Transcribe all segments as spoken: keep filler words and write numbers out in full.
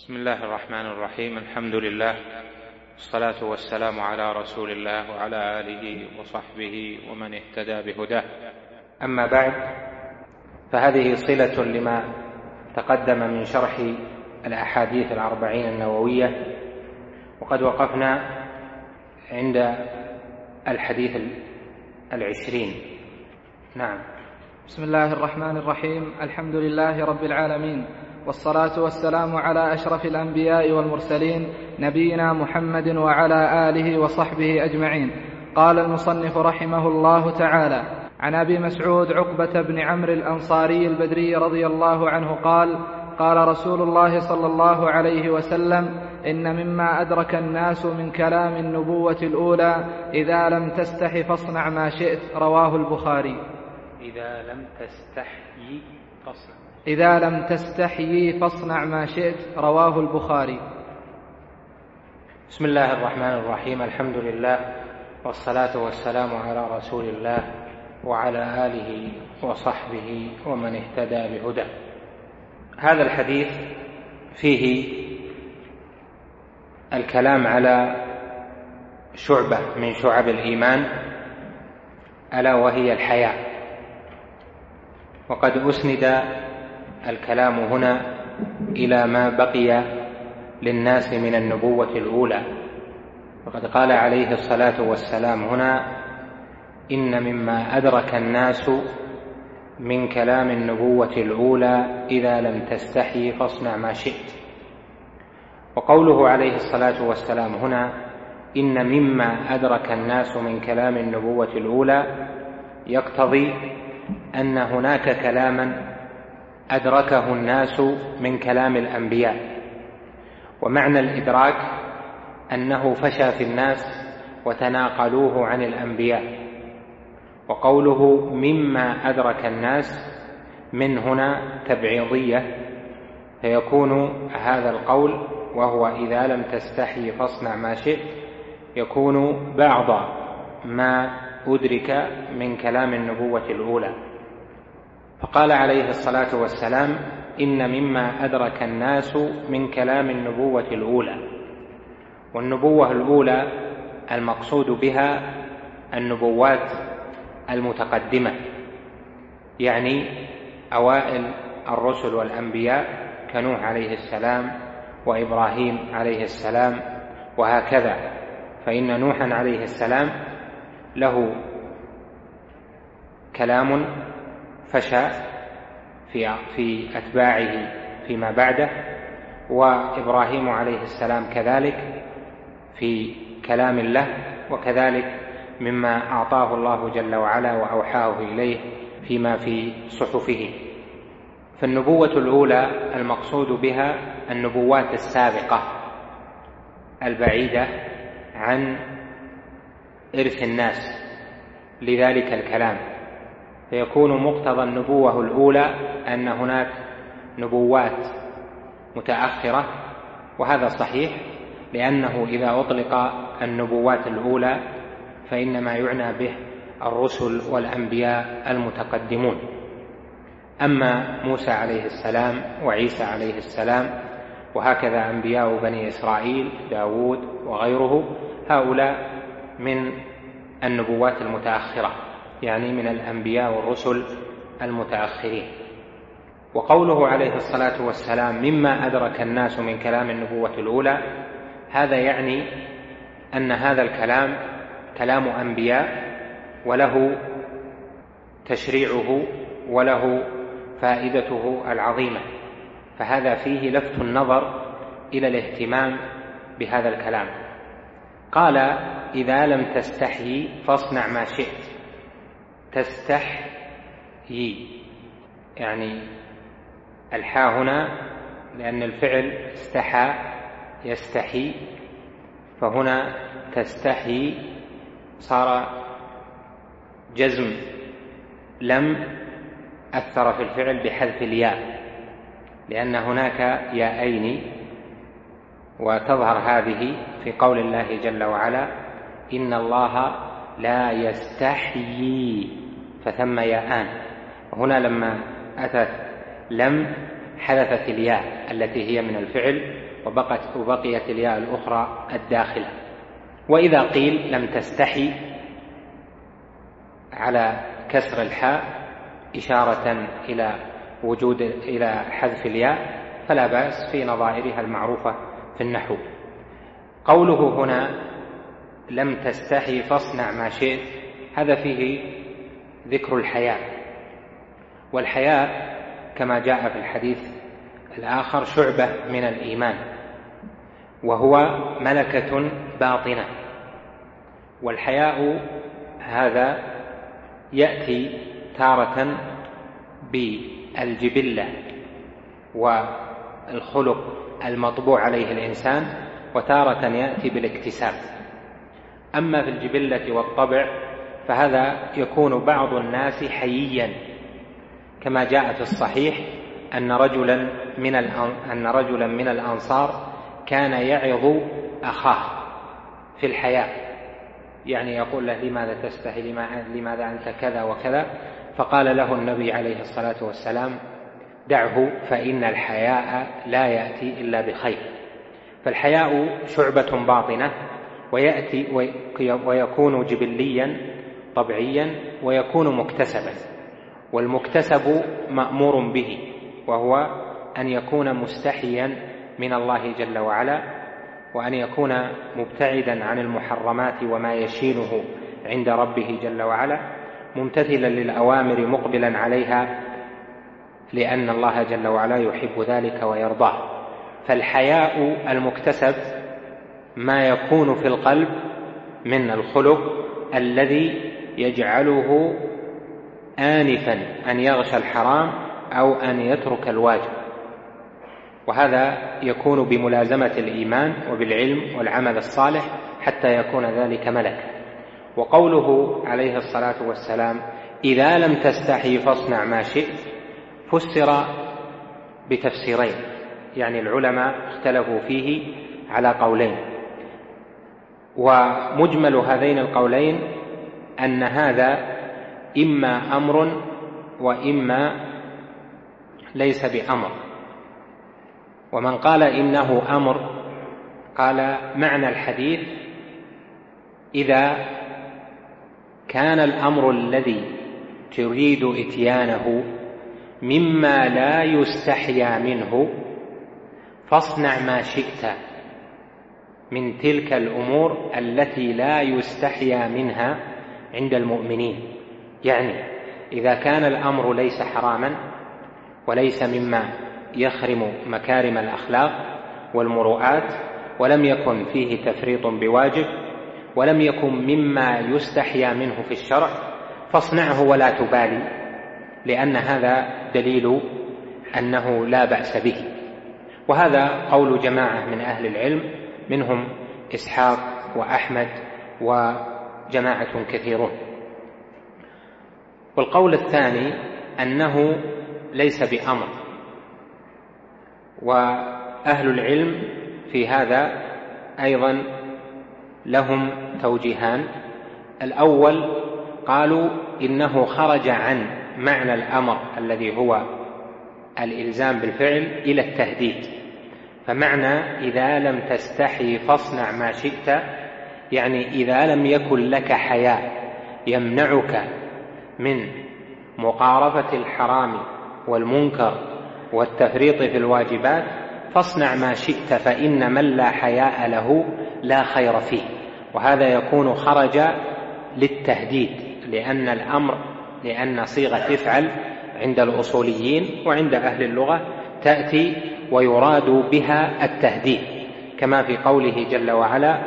بسم الله الرحمن الرحيم. الحمد لله والصلاة والسلام على رسول الله وعلى آله وصحبه ومن اهتدى بهداه. أما بعد، فهذه صلة لما تقدم من شرح الأحاديث الأربعين النووية، وقد وقفنا عند الحديث العشرين. نعم. بسم الله الرحمن الرحيم. الحمد لله رب العالمين، والصلاة والسلام على أشرف الأنبياء والمرسلين نبينا محمد وعلى آله وصحبه أجمعين. قال المصنف رحمه الله تعالى: عن أبي مسعود عقبة بن عمرو الأنصاري البدري رضي الله عنه قال: قال رسول الله صلى الله عليه وسلم: إن مما أدرك الناس من كلام النبوة الأولى إذا لم تستح فاصنع ما شئت. رواه البخاري. إذا لم تستحيي فاصنع إذا لم تستحيي فاصنع ما شئت. رواه البخاري. بسم الله الرحمن الرحيم. الحمد لله والصلاة والسلام على رسول الله وعلى آله وصحبه ومن اهتدى بهداه. هذا الحديث فيه الكلام على شعبة من شعب الإيمان، ألا وهي الحياء. وقد أسند الكلام هنا إلى ما بقي للناس من النبوة الأولى، وقد قال عليه الصلاة والسلام هنا: إن مما أدرك الناس من كلام النبوة الأولى إذا لم تستحي فاصنع ما شئت. وقوله عليه الصلاة والسلام هنا إن مما أدرك الناس من كلام النبوة الأولى يقتضي أن هناك كلاما أدركه الناس من كلام الأنبياء، ومعنى الإدراك أنه فشى في الناس وتناقلوه عن الأنبياء. وقوله مما أدرك الناس من هنا تبعيضية، فيكون هذا القول وهو إذا لم تستحي فاصنع ما شئت يكون بعض ما أدرك من كلام النبوة الأولى. فقال عليه الصلاة والسلام: إن مما أدرك الناس من كلام النبوة الأولى. والنبوة الأولى المقصود بها النبوات المتقدمة، يعني أوائل الرسل والأنبياء كنوح عليه السلام وإبراهيم عليه السلام وهكذا. فإن نوحا عليه السلام له كلام فشى في في أتباعه فيما بعده، وإبراهيم عليه السلام كذلك في كلام له، وكذلك مما أعطاه الله جل وعلا وأوحاه إليه فيما في صحفه. فالنبوة الأولى المقصود بها النبوات السابقة البعيدة عن إرث الناس لذلك الكلام، فيكون مقتضى النبوة الأولى أن هناك نبوات متأخرة، وهذا صحيح، لأنه إذا أطلق النبوات الأولى فإنما يعنى به الرسل والأنبياء المتقدمون. أما موسى عليه السلام وعيسى عليه السلام وهكذا أنبياء بني إسرائيل داود وغيره، هؤلاء من النبوات المتأخرة، يعني من الأنبياء والرسل المتأخرين. وقوله عليه الصلاة والسلام مما أدرك الناس من كلام النبوة الأولى، هذا يعني أن هذا الكلام كلام أنبياء وله تشريعه وله فائدته العظيمة، فهذا فيه لفت النظر إلى الاهتمام بهذا الكلام. قال: إذا لم تستحيي فاصنع ما شئت. تستحيي يعني الحاء هنا لأن الفعل استحى يستحي، فهنا تستحي صار جزم لم أثر في الفعل بحذف الياء، لأن هناك ياءين، وتظهر هذه في قول الله جل وعلا: إن الله لا يستحيي، فثم ياءان. هنا لما أتت لم حذفت الياء التي هي من الفعل وبقت وبقيت الياء الأخرى الداخلة. وإذا قيل لم تستحي على كسر الحاء إشارة إلى وجود إلى حذف الياء فلا بأس في نظائرها المعروفة في النحو. قوله هنا لم تستحي فاصنع ما شئت، هذا فيه ذكر الحياء، والحياء كما جاء في الحديث الآخر شعبة من الإيمان، وهو ملكة باطنة. والحياء هذا يأتي تارة بالجبلة والخلق المطبوع عليه الإنسان، وتارة يأتي بالاكتساب. أما في الجبلة والطبع فهذا يكون بعض الناس حييا، كما جاء في الصحيح أن رجلا من أن رجلا من الأنصار كان يعظ أخاه في الحياء، يعني يقول له لماذا تستحي، لماذا أنت كذا وكذا، فقال له النبي عليه الصلاة والسلام دعه فإن الحياء لا يأتي إلا بخير. فالحياء شعبة باطنة، ويأتي ويكون جبليا طبعيا ويكون مكتسبا. والمكتسب مأمور به، وهو أن يكون مستحيا من الله جل وعلا، وأن يكون مبتعدا عن المحرمات وما يشينه عند ربه جل وعلا، ممتثلا للأوامر مقبلا عليها، لأن الله جل وعلا يحب ذلك ويرضاه. فالحياء المكتسب ما يكون في القلب من الخلق الذي يجعله آنفا أن يغشى الحرام أو أن يترك الواجب، وهذا يكون بملازمة الإيمان وبالعلم والعمل الصالح حتى يكون ذلك ملكا. وقوله عليه الصلاة والسلام إذا لم تستحي فاصنع ما شئت فسر بتفسيرين، يعني العلماء اختلفوا فيه على قولين، ومجمل هذين القولين أن هذا إما أمر وإما ليس بأمر. ومن قال إنه أمر قال معنى الحديث إذا كان الأمر الذي تريد إتيانه مما لا يستحيا منه فاصنع ما شئت من تلك الأمور التي لا يستحيا منها عند المؤمنين. يعني إذا كان الأمر ليس حراما وليس مما يخرم مكارم الأخلاق والمروءات، ولم يكن فيه تفريط بواجب، ولم يكن مما يستحيا منه في الشرع، فاصنعه ولا تبالي، لأن هذا دليل أنه لا بأس به. وهذا قول جماعة من أهل العلم، منهم إسحاق وأحمد وجماعة كثيرون. والقول الثاني أنه ليس بأمر، وأهل العلم في هذا أيضا لهم توجيهان. الأول قالوا إنه خرج عن معنى الأمر الذي هو الإلزام بالفعل إلى التهديد. فمعنى إذا لم تستحي فاصنع ما شئت، يعني إذا لم يكن لك حياء يمنعك من مقارفة الحرام والمنكر والتفريط في الواجبات فاصنع ما شئت، فإن من لا حياء له لا خير فيه. وهذا يكون خرج للتهديد، لأن الأمر لأن صيغة افعل عند الأصوليين وعند أهل اللغة تأتي ويراد بها التهديد، كما في قوله جل وعلا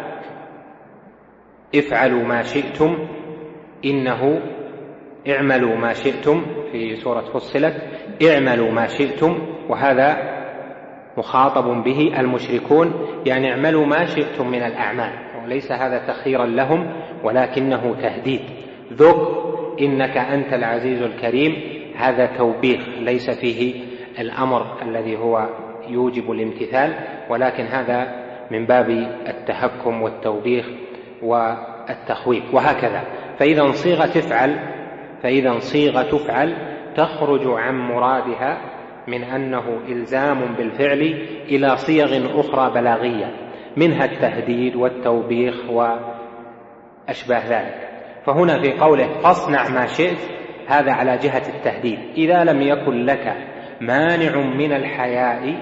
افعلوا ما شئتم إنه اعملوا ما شئتم في سورة فصلت اعملوا ما شئتم، وهذا مخاطب به المشركون، يعني اعملوا ما شئتم من الأعمال، وليس هذا تخييرا لهم ولكنه تهديد. ذق إنك أنت العزيز الكريم، هذا توبيخ ليس فيه الأمر الذي هو يوجب الامتثال، ولكن هذا من باب التهكم والتوبيخ والتخويف. وهكذا فإذا صيغة تفعل فإذا صيغة تفعل تخرج عن مرادها من أنه إلزام بالفعل إلى صيغ أخرى بلاغية، منها التهديد والتوبيخ وأشباه ذلك. فهنا في قوله فاصنع ما شئت هذا على جهة التهديد. إذا لم يكن لك مانع من الحياء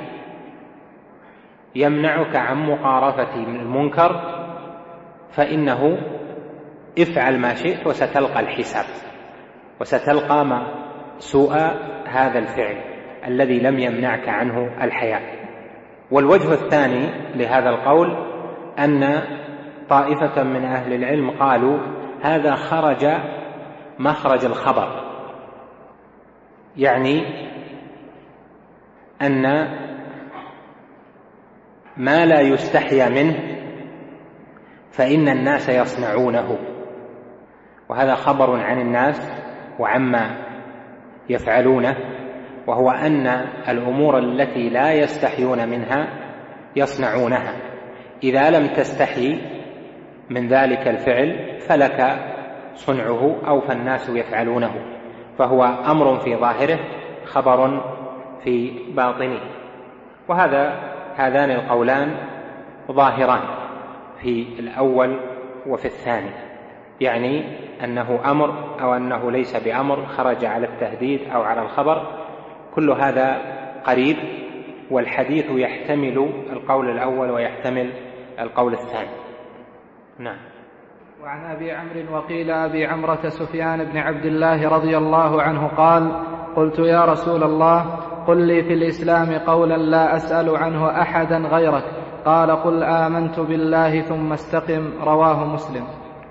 يمنعك عن مقارفة المنكر فإنه افعل ما شئت وستلقى الحساب، وستلقى ما سوء هذا الفعل الذي لم يمنعك عنه الحياء. والوجه الثاني لهذا القول أن طائفة من أهل العلم قالوا هذا خرج مخرج الخبر، يعني أن ما لا يستحيا منه فإن الناس يصنعونه، وهذا خبر عن الناس وعما يفعلونه، وهو أن الأمور التي لا يستحيون منها يصنعونها. إذا لم تستحي من ذلك الفعل فلك صنعه أو فالناس يفعلونه، فهو أمر في ظاهره خبر في باطنه. وهذا هذان القولان ظاهران في الأول وفي الثاني، يعني أنه أمر أو أنه ليس بأمر، خرج على التهديد أو على الخبر، كل هذا قريب، والحديث يحتمل القول الأول ويحتمل القول الثاني. نعم. وعن أبي عمرو وقيل أبي عمرة سفيان بن عبد الله رضي الله عنه قال قلت يا رسول الله قل لي في الإسلام قولا لا أسأل عنه أحدا غيرك، قال قل آمنت بالله ثم استقم، رواه مسلم.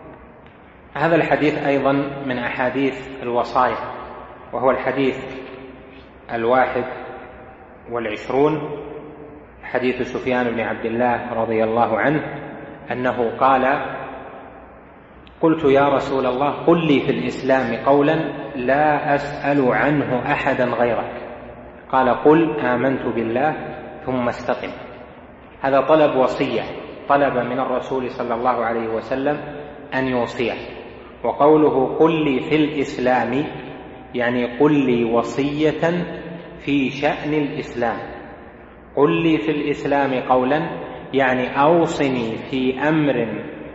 هذا الحديث أيضا من أحاديث الوصايا، وهو الحديث الواحد والعشرون، حديث سفيان بن عبد الله رضي الله عنه أنه قال قلت يا رسول الله قل لي في الإسلام قولا لا أسأل عنه أحدا غيرك، قال قل آمنت بالله ثم استقم. هذا طلب وصية، طلب من الرسول صلى الله عليه وسلم أن يوصيه. وقوله قل لي في الإسلام يعني قل لي وصية في شأن الإسلام. قل لي في الإسلام قولا يعني أوصني في أمر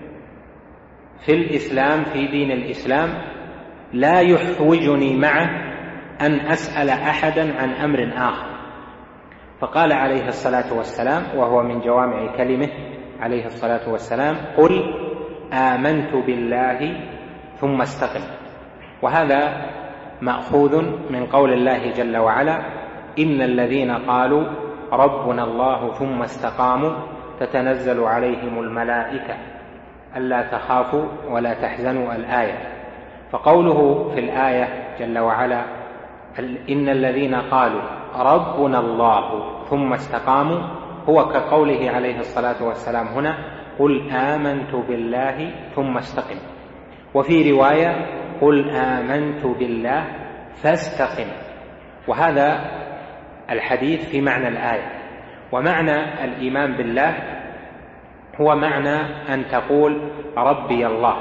في الإسلام، في دين الإسلام، لا يحوجني معه أن أسأل أحدا عن أمر آخر. فقال عليه الصلاة والسلام، وهو من جوامع كلمه عليه الصلاة والسلام، قل آمنت بالله ثم استقم. وهذا مأخوذ من قول الله جل وعلا إن الذين قالوا ربنا الله ثم استقاموا تتنزل عليهم الملائكة ألا تخافوا ولا تحزنوا الآية. فقوله في الآية جل وعلا إن الذين قالوا ربنا الله ثم استقاموا هو كقوله عليه الصلاة والسلام هنا قل آمنت بالله ثم استقم. وفي رواية قل آمنت بالله فاستقم. وهذا الحديث في معنى الآية. ومعنى الإيمان بالله هو معنى أن تقول ربي الله،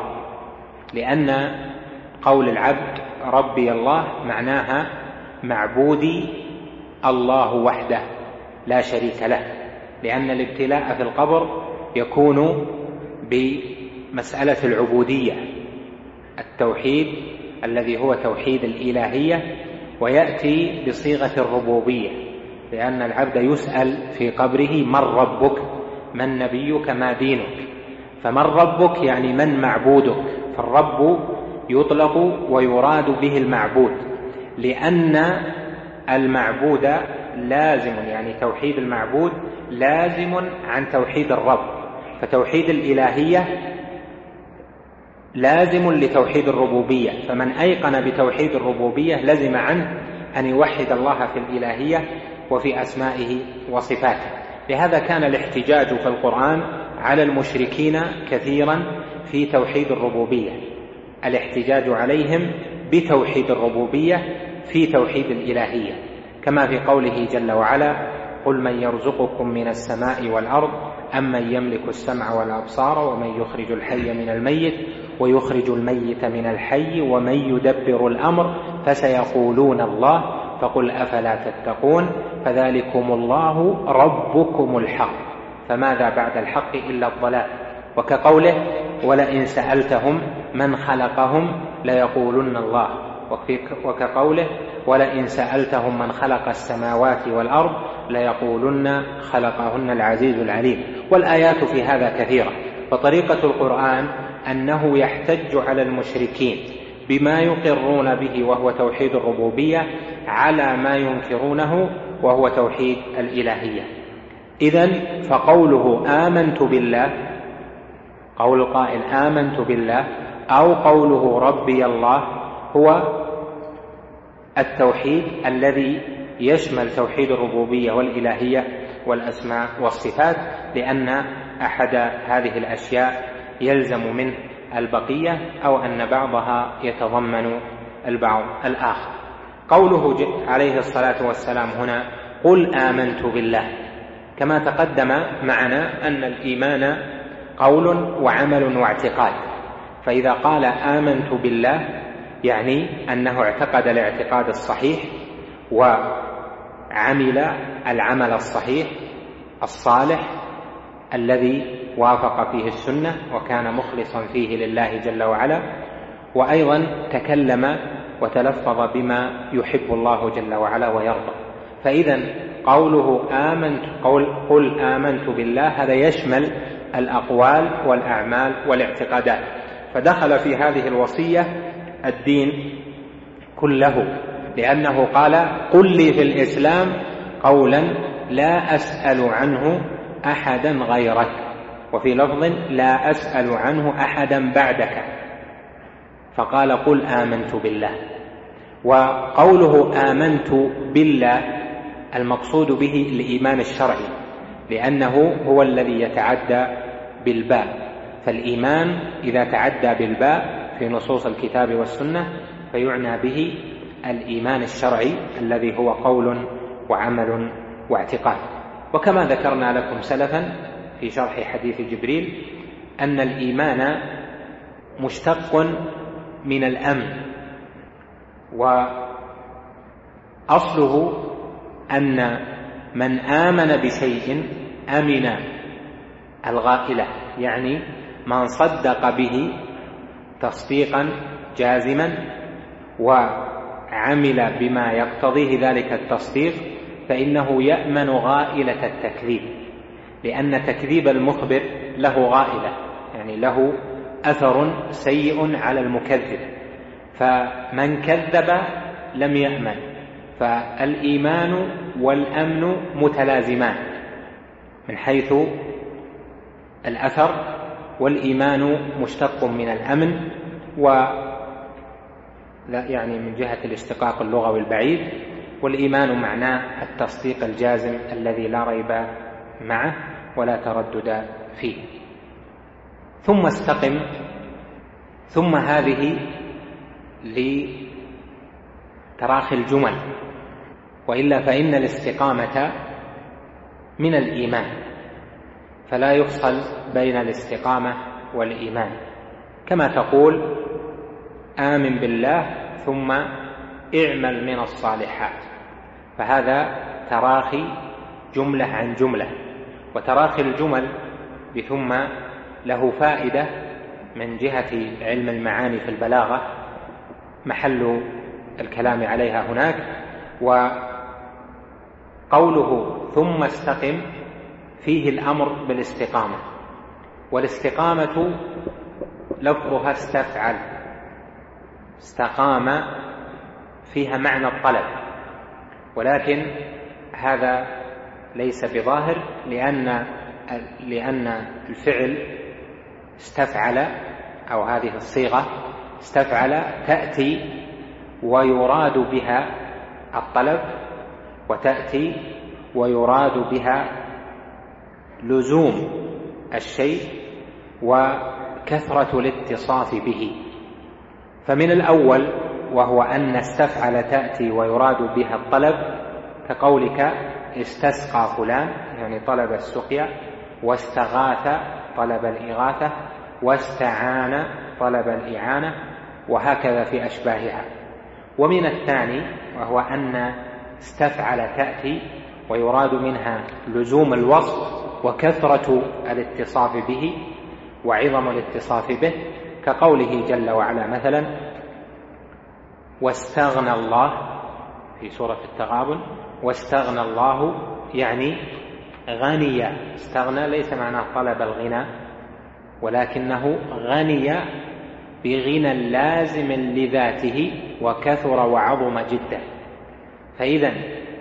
لأن قول العبد ربي الله معناها معبودي الله وحده لا شريك له، لأن الابتلاء في القبر يكون بمسألة العبودية، التوحيد الذي هو توحيد الإلهية، ويأتي بصيغة الربوبية، لأن العبد يسأل في قبره من ربك، من نبيك، ما دينك. فمن ربك يعني من معبودك، فالرب يطلق ويراد به المعبود، لأن المعبود لازم، يعني توحيد المعبود لازم عن توحيد الرب، فتوحيد الإلهية لازم لتوحيد الربوبية، فمن أيقن بتوحيد الربوبية لزم عنه أن يوحد الله في الإلهية وفي أسمائه وصفاته. لهذا كان الاحتجاج في القرآن على المشركين كثيرا في توحيد الربوبية، الاحتجاج عليهم بتوحيد الربوبية في توحيد الإلهية، كما في قوله جل وعلا قل من يرزقكم من السماء والأرض أم من يملك السمع والأبصار ومن يخرج الحي من الميت ويخرج الميت من الحي ومن يدبر الأمر فسيقولون الله فقل أفلا تتقون فذلكم الله ربكم الحق فماذا بعد الحق إلا الضلال. وكقوله ولئن سألتهم من خلقهم ليقولن الله، وكقوله ولئن سألتهم من خلق السماوات والأرض ليقولن خلقهن العزيز العليم. والآيات في هذا كثيرة. فطريقة القرآن أنه يحتج على المشركين بما يقرون به وهو توحيد الربوبية على ما ينكرونه وهو توحيد الإلهية. إذن فقوله آمنت بالله، قول القائل آمنت بالله أو قوله ربي الله هو التوحيد الذي يشمل توحيد الربوبية والإلهية والأسماء والصفات، لأن أحد هذه الأشياء يلزم منه البقية أو أن بعضها يتضمن البعض الآخر. قوله عليه الصلاة والسلام هنا قل آمنت بالله، كما تقدم معنا أن الإيمان قول وعمل واعتقاد. فإذا قال آمنت بالله يعني أنه اعتقد الاعتقاد الصحيح وعمل العمل الصحيح الصالح الذي وافق فيه السنة وكان مخلصا فيه لله جل وعلا، وأيضا تكلم وتلفظ بما يحب الله جل وعلا ويرضى. فإذا قوله آمنت قول قل آمنت بالله هذا يشمل الأقوال والأعمال والاعتقادات، فدخل في هذه الوصية الدين كله، لأنه قال قل لي في الإسلام قولا لا أسأل عنه أحدا غيرك، وفي لفظ لا أسأل عنه أحدا بعدك، فقال قل آمنت بالله. وقوله آمنت بالله المقصود به الإيمان الشرعي، لأنه هو الذي يتعدى بالباء، فالإيمان إذا تعدى بالباء في نصوص الكتاب والسنة فيعنى به الإيمان الشرعي الذي هو قول وعمل واعتقاد. وكما ذكرنا لكم سلفا في شرح حديث جبريل أن الإيمان مشتق من الأمن، وأصله أن من آمن بشيء أمن الغائلة، يعني من صدق به تصديقا جازما وعمل بما يقتضيه ذلك التصديق فإنه يأمن غائلة التكذيب، لأن تكذيب المخبر له غائلة، يعني له أثر سيء على المكذب، فمن كذب لم يأمن. فالإيمان والأمن متلازمان من حيث الأثر، والإيمان مشتق من الأمن، و يعني من جهة الاشتقاق اللغوي البعيد، والإيمان معناه التصديق الجازم الذي لا ريب معه ولا تردد فيه. ثم استقم، ثم هذه لتراخي الجمل، وإلا فإن الاستقامة من الإيمان، فلا يفصل بين الاستقامة والإيمان، كما تقول آمن بالله ثم اعمل من الصالحات، فهذا تراخي جملة عن جملة. وتراخي الجمل بثم له فائدة من جهة علم المعاني في البلاغة محل الكلام عليها هناك. وقوله ثم استقم فيه الأمر بالاستقامة، والاستقامة لفظها استفعل، استقام فيها معنى الطلب، ولكن هذا ليس بظاهر، لأن لأن الفعل استفعل أو هذه الصيغة استفعل تأتي ويراد بها الطلب، وتأتي ويراد بها لزوم الشيء وكثرة الاتصاف به. فمن الأول وهو أن استفعل تأتي ويراد بها الطلب، كقولك استسقى فلان يعني طلب السقيا، واستغاث طلب الإغاثة، واستعان طلب الإعانة، وهكذا في أشباهها. ومن الثاني وهو أن استفعل تأتي ويراد منها لزوم الوصف وكثرة الاتصاف به وعظم الاتصاف به، كقوله جل وعلا مثلا واستغنى الله في سورة التغابن، واستغنى الله يعني غني. استغنى ليس معناه طلب الغنى، ولكنه غني بغنى لازم لذاته وكثر وعظم جدا. فإذا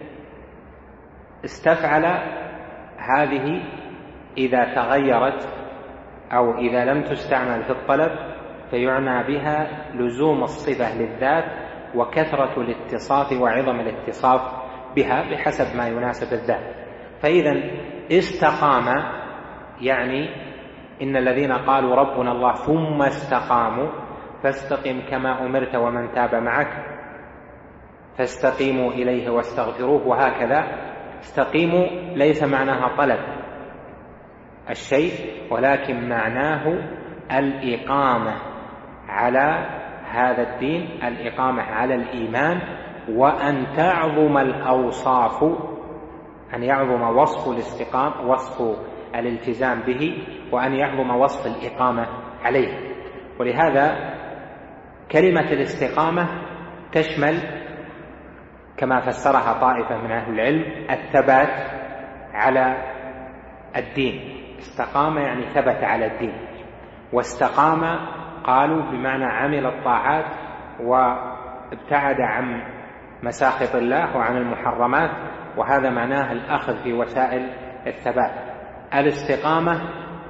استفعل هذه إذا تغيرت أو إذا لم تستعمل في الطلب فيعنى بها لزوم الصفة للذات وكثرة الاتصاف وعظم الاتصاف بها بحسب ما يناسب الذات. فإذا استقام يعني إن الذين قالوا ربنا الله ثم استقاموا فاستقم كما أمرت ومن تاب معك فاستقيموا إليه واستغفروه، وهكذا. استقيموا ليس معناها طلب الشيء، ولكن معناه الإقامة على هذا الدين، الإقامة على الإيمان، وأن تعظم الأوصاف، أن يعظم وصف الاستقامة وصف الالتزام به، وأن يعظم وصف الإقامة عليه. ولهذا كلمة الاستقامة تشمل كما فسرها طائفة من أهل العلم الثبات على الدين. استقام يعني ثبت على الدين، واستقام قالوا بمعنى عمل الطاعات وابتعد عن مساخط الله وعن المحرمات، وهذا معناه الأخذ في وسائل الثبات. الاستقامة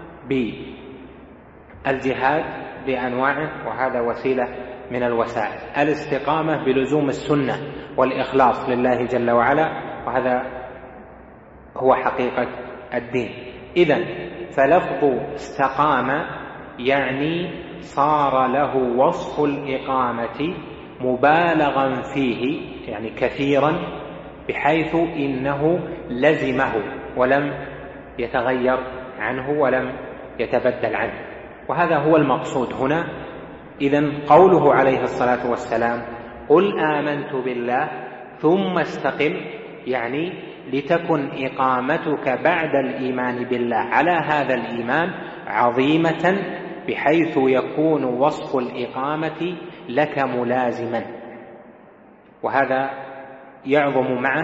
بالجهاد بأنواعه، وهذا وسيلة من الوسائل. الاستقامة بلزوم السنة والإخلاص لله جل وعلا، وهذا هو حقيقة الدين. إذن فلفظ استقام يعني صار له وصف الإقامة مبالغا فيه، يعني كثيرا، بحيث إنه لزمه ولم يتغير عنه ولم يتبدل عنه، وهذا هو المقصود هنا. إذن قوله عليه الصلاة والسلام قل آمنت بالله ثم استقم، يعني لتكن إقامتك بعد الإيمان بالله على هذا الإيمان عظيمة، بحيث يكون وصف الإقامة لك ملازما، وهذا يعظم معه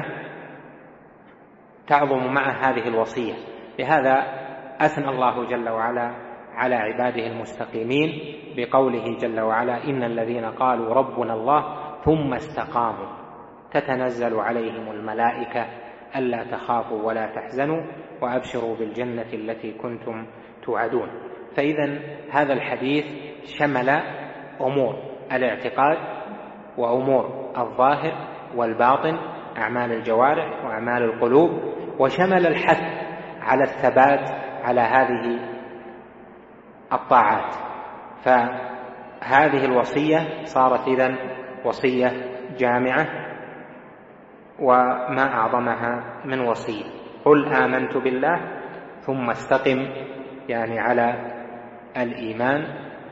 تعظم معه هذه الوصية. لهذا أثنى الله جل وعلا على عباده المستقيمين بقوله جل وعلا إن الذين قالوا ربنا الله ثم استقاموا تتنزل عليهم الملائكة ألا تخافوا ولا تحزنوا وأبشروا بالجنة التي كنتم توعدون. فإذا هذا الحديث شمل أمور الاعتقاد وأمور الظاهر والباطن، أعمال الجوارح وأعمال القلوب، وشمل الحث على الثبات على هذه الطاعات. فهذه الوصية صارت إذن وصية جامعة، وما أعظمها من وصية. قل آمنت بالله ثم استقم، يعني على الإيمان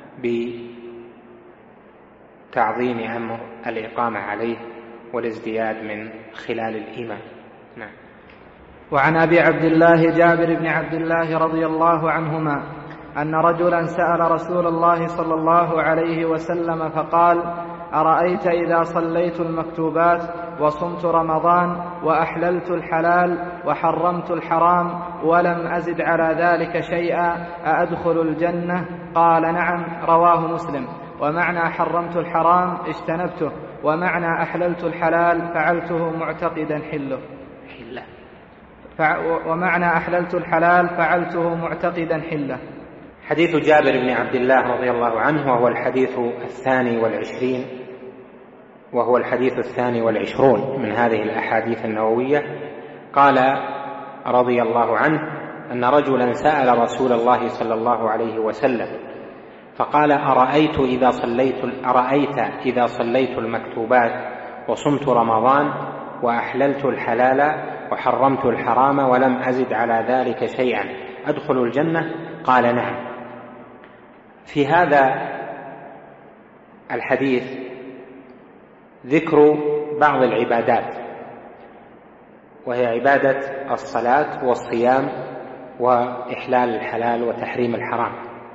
بتعظيم أمر الإقامة عليه والازدياد من خلال الإيمان. نعم. وعن أبي عبد الله جابر بن عبد الله رضي الله عنهما أن رجلا سأل رسول الله صلى الله عليه وسلم فقال أرأيت إذا صليت المكتوبات وصمت رمضان وأحللت الحلال وحرمت الحرام ولم أزد على ذلك شيئا أأدخل الجنة؟ قال نعم. رواه مسلم. ومعنى حرمت الحرام اجتنبته، ومعنى أحللت الحلال فعلته معتقدا حله ومعنى أحللت الحلال فعلته معتقدا حله. حديث جابر بن عبد الله رضي الله عنه وهو الحديث الثاني والعشرين وهو الحديث الثاني والعشرون من هذه الأحاديث النووية. قال رضي الله عنه أن رجلا سأل رسول الله صلى الله عليه وسلم فقال أرأيت إذا صليت, أرأيت إذا صليت المكتوبات وصمت رمضان وأحللت الحلال وحرمت الحرام ولم أزد على ذلك شيئا أدخل الجنة؟ قال نعم. في هذا الحديث ذكر بعض العبادات وهي عبادة الصلاة والصيام وإحلال الحلال وتحريم الحرام.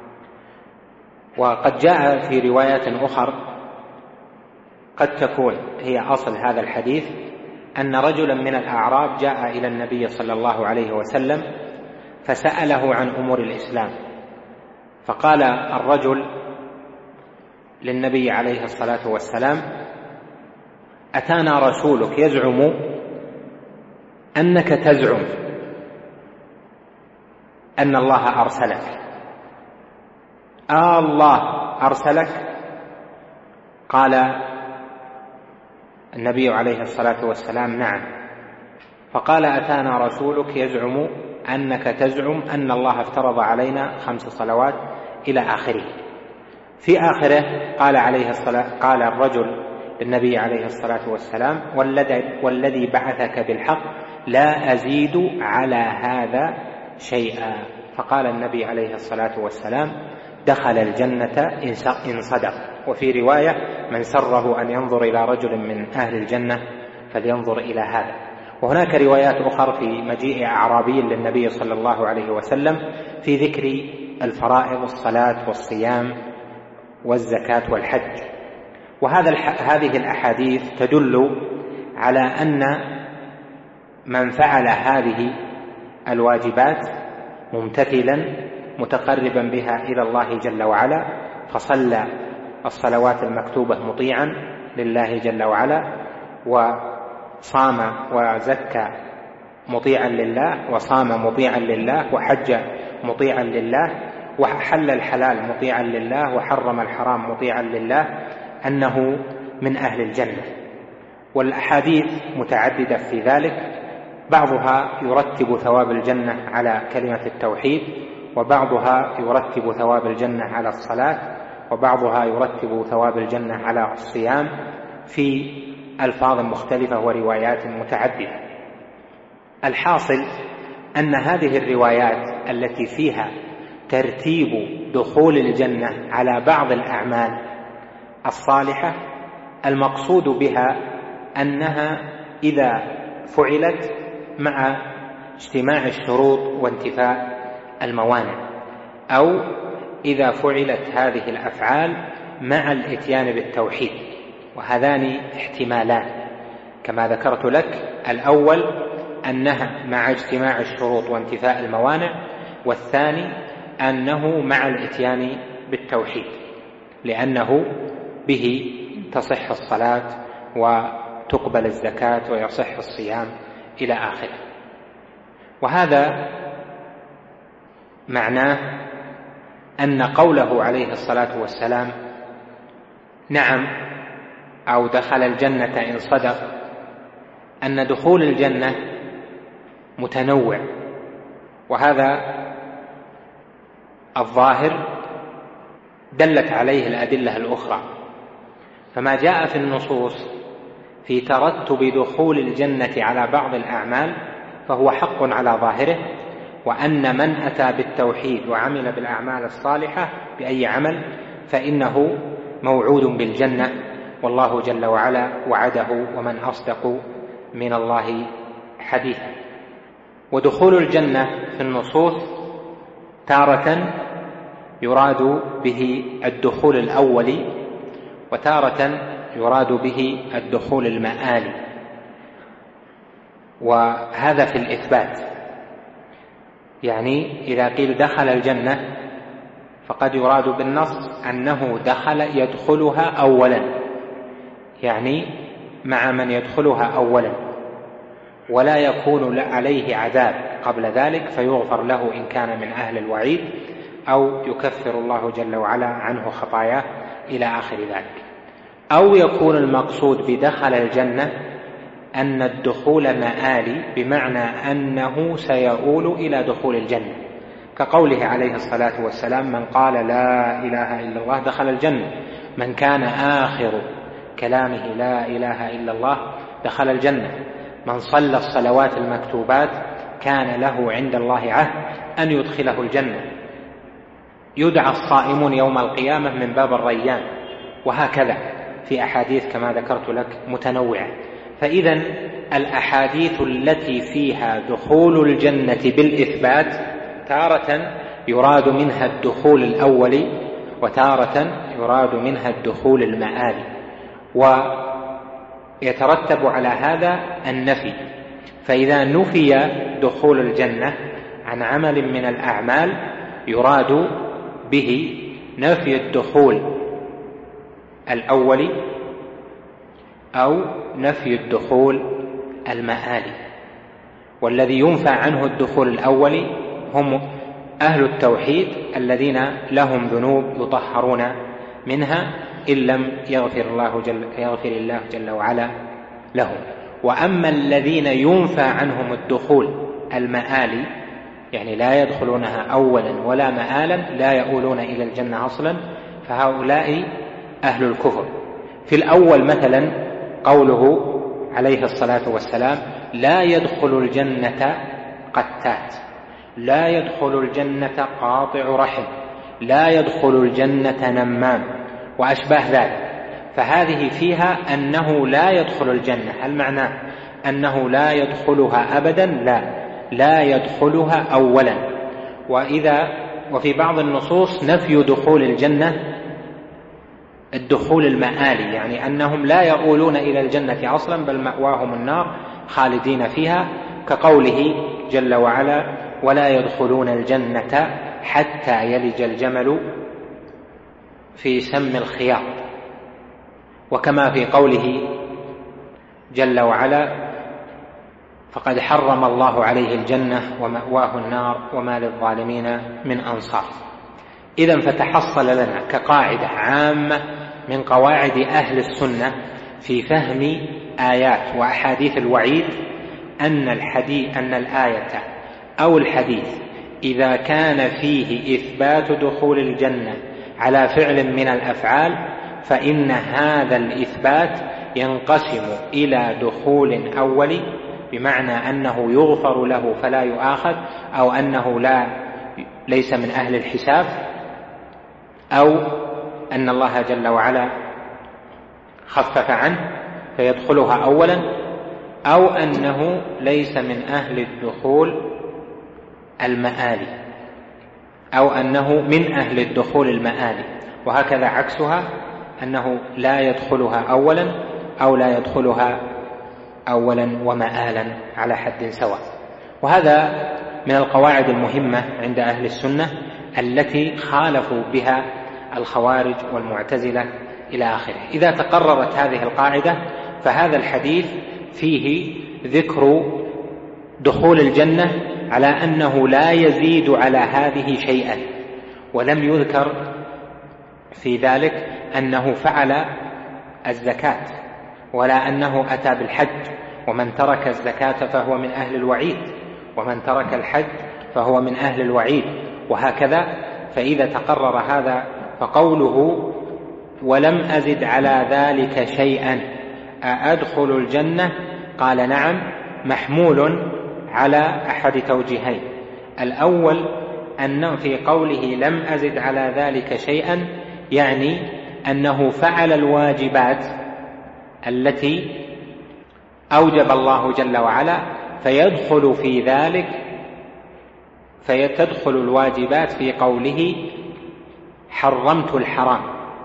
وقد جاء في روايات أخرى قد تكون هي أصل هذا الحديث أن رجلا من الأعراب جاء إلى النبي صلى الله عليه وسلم فسأله عن أمور الإسلام، فقال الرجل للنبي عليه الصلاة والسلام: أتانا رسولك يزعم أنك تزعم أن الله أرسلك، آه الله أرسلك؟ قال النبي عليه الصلاة والسلام: نعم. فقال: أتانا رسولك يزعم أنك تزعم أن الله افترض علينا خمس صلوات إلى آخره. في آخره قال عليه الصلاة قال الرجل للنبي عليه الصلاة والسلام: والذي, والذي بعثك بالحق لا أزيد على هذا شيئا. فقال النبي عليه الصلاة والسلام: دخل الجنة إن صدق. وفي رواية: من سره أن ينظر إلى رجل من أهل الجنة فلينظر إلى هذا. وهناك روايات أخرى في مجيء أعرابي للنبي صلى الله عليه وسلم في ذكر الفرائض: الصلاة والصيام والزكاة والحج. وهذا هذه الأحاديث تدل على أن من فعل هذه الواجبات ممتثلا متقربا بها إلى الله جل وعلا، فصلى الصلوات المكتوبة مطيعا لله جل وعلا، وصام وزكى مطيعا لله، وصام مطيعا لله، وحج مطيعا لله، وحل الحلال مطيعا لله، وحرم الحرام مطيعا لله، أنه من أهل الجنة. والأحاديث متعددة في ذلك، بعضها يرتب ثواب الجنة على كلمة التوحيد، وبعضها يرتب ثواب الجنة على الصلاة، وبعضها يرتب ثواب الجنة على الصيام في ألفاظ مختلفة وروايات متعددة. الحاصل أن هذه الروايات التي فيها ترتيب دخول الجنة على بعض الأعمال الصالحة المقصود بها أنها إذا فعلت مع اجتماع الشروط وانتفاء الموانع، أو إذا فعلت هذه الأفعال مع الإتيان بالتوحيد. وهذان احتمالان كما ذكرت لك: الأول أنها مع اجتماع الشروط وانتفاء الموانع، والثاني أنه مع الإتيان بالتوحيد، لأنه به تصح الصلاة وتقبل الزكاة ويصح الصيام إلى آخره. وهذا معناه أن قوله عليه الصلاة والسلام: نعم أو دخل الجنة إن صدق، أن دخول الجنة متنوع، وهذا الظاهر دلت عليه الأدلة الأخرى. فما جاء في النصوص في ترتب دخول الجنة على بعض الأعمال فهو حق على ظاهره، وأن من أتى بالتوحيد وعمل بالأعمال الصالحة بأي عمل فإنه موعود بالجنة، والله جل وعلا وعده: ومن أصدق من الله حديثا. ودخول الجنة في النصوص تارة يراد به الدخول الأولي، وتارة يراد به الدخول المآلي، وهذا في الإثبات. يعني إذا قيل دخل الجنة فقد يراد بالنص أنه دخل يدخلها أولا، يعني مع من يدخلها أولا، ولا يكون عليه عذاب قبل ذلك فيغفر له إن كان من أهل الوعيد، أو يكفر الله جل وعلا عنه خطاياه إلى آخر ذلك. أو يكون المقصود بدخل الجنة أن الدخول مآلي، بمعنى أنه سيؤول إلى دخول الجنة، كقوله عليه الصلاة والسلام: من قال لا إله إلا الله دخل الجنة، من كان آخر كلامه لا إله إلا الله دخل الجنة، من صلى الصلوات المكتوبات كان له عند الله عهد أن يدخله الجنة، يدعى الصائمون يوم القيامة من باب الريان، وهكذا في أحاديث كما ذكرت لك متنوعة. فإذا الأحاديث التي فيها دخول الجنة بالإثبات تارة يراد منها الدخول الأولي وتارة يراد منها الدخول المآلي، ويترتب على هذا النفي. فإذا نفي دخول الجنة عن عمل من الأعمال يراد به نفي الدخول الأولي أو نفي الدخول المآلي. والذي ينفى عنه الدخول الأولي هم أهل التوحيد الذين لهم ذنوب يطهرون منها إن لم يغفر الله جل, يغفر الله جل وعلا لهم. وأما الذين ينفى عنهم الدخول المآلي، يعني لا يدخلونها أولا ولا مآلا، لا يؤولون إلى الجنة أصلا، فهؤلاء أهل الكفر. في الأول مثلا قوله عليه الصلاة والسلام: لا يدخل الجنة قتات، لا يدخل الجنة قاطع رحم، لا يدخل الجنة نمام، وأشباه ذلك. فهذه فيها أنه لا يدخل الجنة. هل معناه أنه لا يدخلها أبدا؟ لا، لا يدخلها أولا. وإذا وفي بعض النصوص نفي دخول الجنة الدخول المآلي، يعني أنهم لا يؤولون إلى الجنة أصلا بل مأواهم النار خالدين فيها، كقوله جل وعلا: ولا يدخلون الجنة حتى يلج الجمل في سم الخياط. وكما في قوله جل وعلا: فقد حرم الله عليه الجنة ومأواه النار وما للظالمين من أنصار. إذن فتحصل لنا كقاعدة عامة من قواعد أهل السنة في فهم آيات وأحاديث الوعيد أن الحديث أن الآية أو الحديث إذا كان فيه إثبات دخول الجنة على فعل من الأفعال فإن هذا الإثبات ينقسم إلى دخول أولي، بمعنى أنه يغفر له فلا يؤاخذ، أو أنه لا ليس من أهل الحساب، أو أن الله جل وعلا خفف عنه فيدخلها أولا، أو أنه ليس من أهل الدخول المآلي، أو أنه من أهل الدخول المآلي. وهكذا عكسها، أنه لا يدخلها أولا أو لا يدخلها أولا ومآلا على حد سواء. وهذا من القواعد المهمة عند أهل السنة التي خالفوا بها الخوارج والمعتزلة إلى آخره. إذا تقررت هذه القاعدة فهذا الحديث فيه ذكر دخول الجنة على أنه لا يزيد على هذه شيئا، ولم يذكر في ذلك أنه فعل الزكاة ولا أنه أتى بالحج، ومن ترك الزكاة فهو من أهل الوعيد، ومن ترك الحج فهو من أهل الوعيد، وهكذا. فإذا تقرر هذا فقوله ولم أزد على ذلك شيئا أأدخل الجنة، قال نعم، محمول على أحد توجيهين. الأول أنه في قوله لم أزد على ذلك شيئا يعني أنه فعل الواجبات التي أوجب الله جل وعلا، فيدخل في ذلك فيتدخل الواجبات في قوله حرمت الحرام،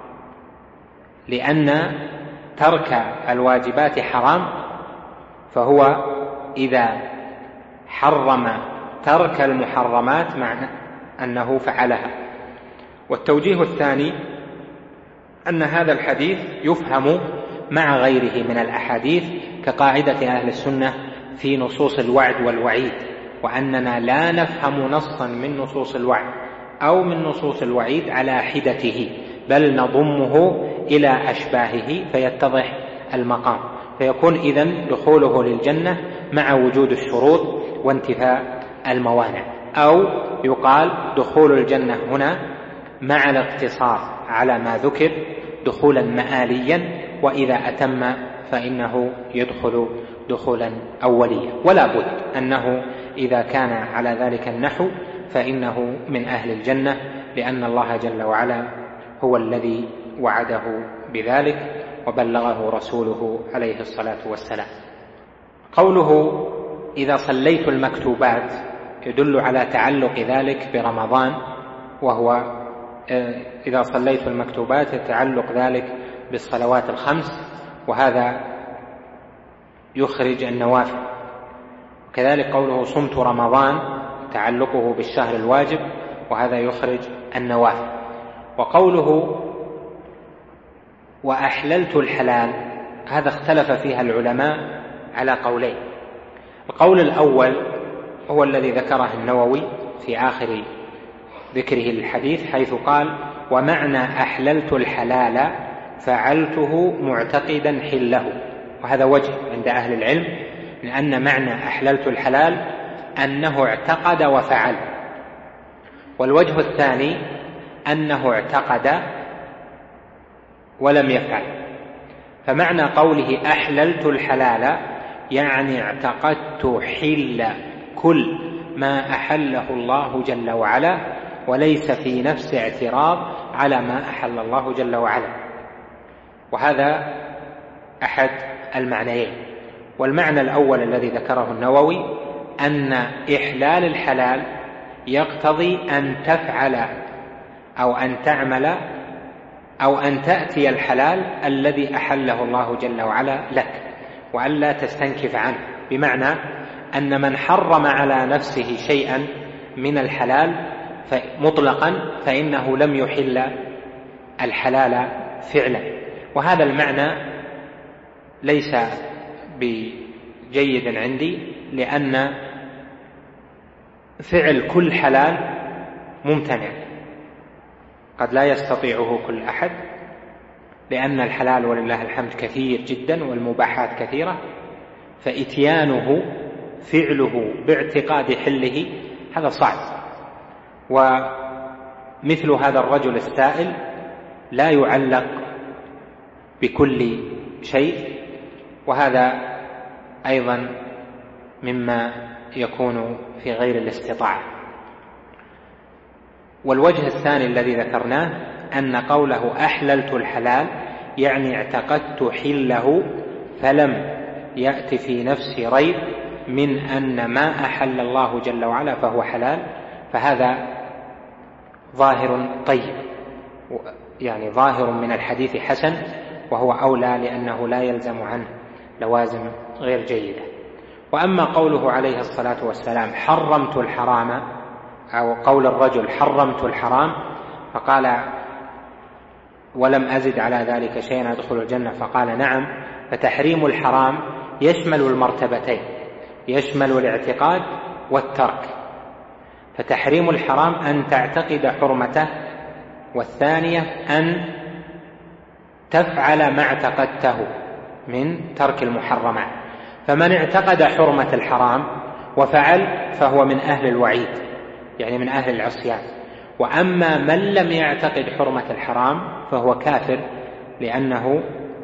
لأن ترك الواجبات حرام، فهو إذا حرم ترك المحرمات معنى أنه فعلها. والتوجيه الثاني أن هذا الحديث يفهم مع غيره من الأحاديث كقاعدة أهل السنة في نصوص الوعد والوعيد، وأننا لا نفهم نصا من نصوص الوعد أو من نصوص الوعيد على حدته، بل نضمه إلى أشباهه فيتضح المقام، فيكون إذن دخوله للجنة مع وجود الشروط وانتفاء الموانع. أو يقال دخول الجنة هنا مع الاقتصار على ما ذكر دخولا مآليا، وإذا أتم فإنه يدخل دخولا أوليا. ولا بد أنه إذا كان على ذلك النحو فإنه من أهل الجنة، لأن الله جل وعلا هو الذي وعده بذلك وبلغه رسوله عليه الصلاة والسلام. قوله إذا صليت المكتوبات يدل على تعلق ذلك برمضان، وهو إذا صليت المكتوبات يتعلق ذلك بالصلوات الخمس، وهذا يخرج النوافل. وكذلك قوله صمت رمضان تعلقه بالشهر الواجب، وهذا يخرج النوافل. وقوله وأحللت الحلال هذا اختلف فيها العلماء على قولين. القول الأول هو الذي ذكره النووي في آخر ذكره للحديث، حيث قال ومعنى أحللت الحلال فعلته معتقدا حله، وهذا وجه عند أهل العلم من أن معنى أحللت الحلال أنه اعتقد وفعل. والوجه الثاني أنه اعتقد ولم يفعل. فمعنى قوله أحللت الحلال يعني اعتقدت حل كل ما أحله الله جل وعلا، وليس في نفس اعتراض على ما أحل الله جل وعلا. وهذا أحد المعنيين. والمعنى الأول الذي ذكره النووي أن إحلال الحلال يقتضي أن تفعل أو أن تعمل أو أن تأتي الحلال الذي أحله الله جل وعلا لك، وألا تستنكف عنه. بمعنى أن من حرم على نفسه شيئا من الحلال مطلقا فإنه لم يحل الحلال فعلا. وهذا المعنى ليس بجيد عندي، لأن فعل كل حلال ممتنع، قد لا يستطيعه كل أحد، لأن الحلال ولله الحمد كثير جدا والمباحات كثيرة، فإتيانه فعله باعتقاد حله هذا صعب. ومثل هذا الرجل السائل لا يعلق بكل شيء، وهذا أيضا مما يكون في غير الاستطاعة. والوجه الثاني الذي ذكرناه أن قوله أحللت الحلال يعني اعتقدت حله، فلم يأتي في نفسي ريب من أن ما أحل الله جل وعلا فهو حلال، فهذا ظاهر طيب، يعني ظاهر من الحديث حسن، وهو أولى لأنه لا يلزم عنه لوازم غير جيدة. وأما قوله عليه الصلاة والسلام حرمت الحرام، أو قول الرجل حرمت الحرام فقال ولم أزد على ذلك شيئا أدخل الجنة، فقال نعم، فتحريم الحرام يشمل المرتبتين، يشمل الاعتقاد والترك. فتحريم الحرام أن تعتقد حرمته، والثانية أن تفعل ما اعتقدته من ترك المحرمات. فمن اعتقد حرمة الحرام وفعل فهو من أهل الوعيد، يعني من أهل العصيان. وأما من لم يعتقد حرمة الحرام فهو كافر، لأنه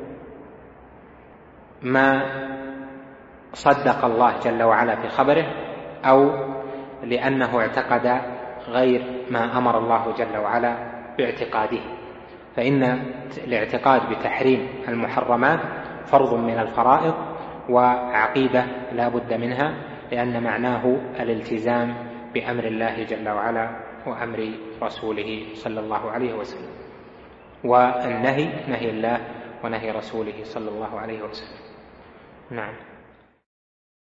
ما صدق الله جل وعلا في خبره، أو لأنه اعتقد غير ما أمر الله جل وعلا باعتقاده. فإن الاعتقاد بتحريم المحرمات فرض من الفرائض، وعقيدة لا بد منها، لأن معناه الالتزام بأمر الله جل وعلا وأمر رسوله صلى الله عليه وسلم، والنهي نهي الله ونهي رسوله صلى الله عليه وسلم. نعم.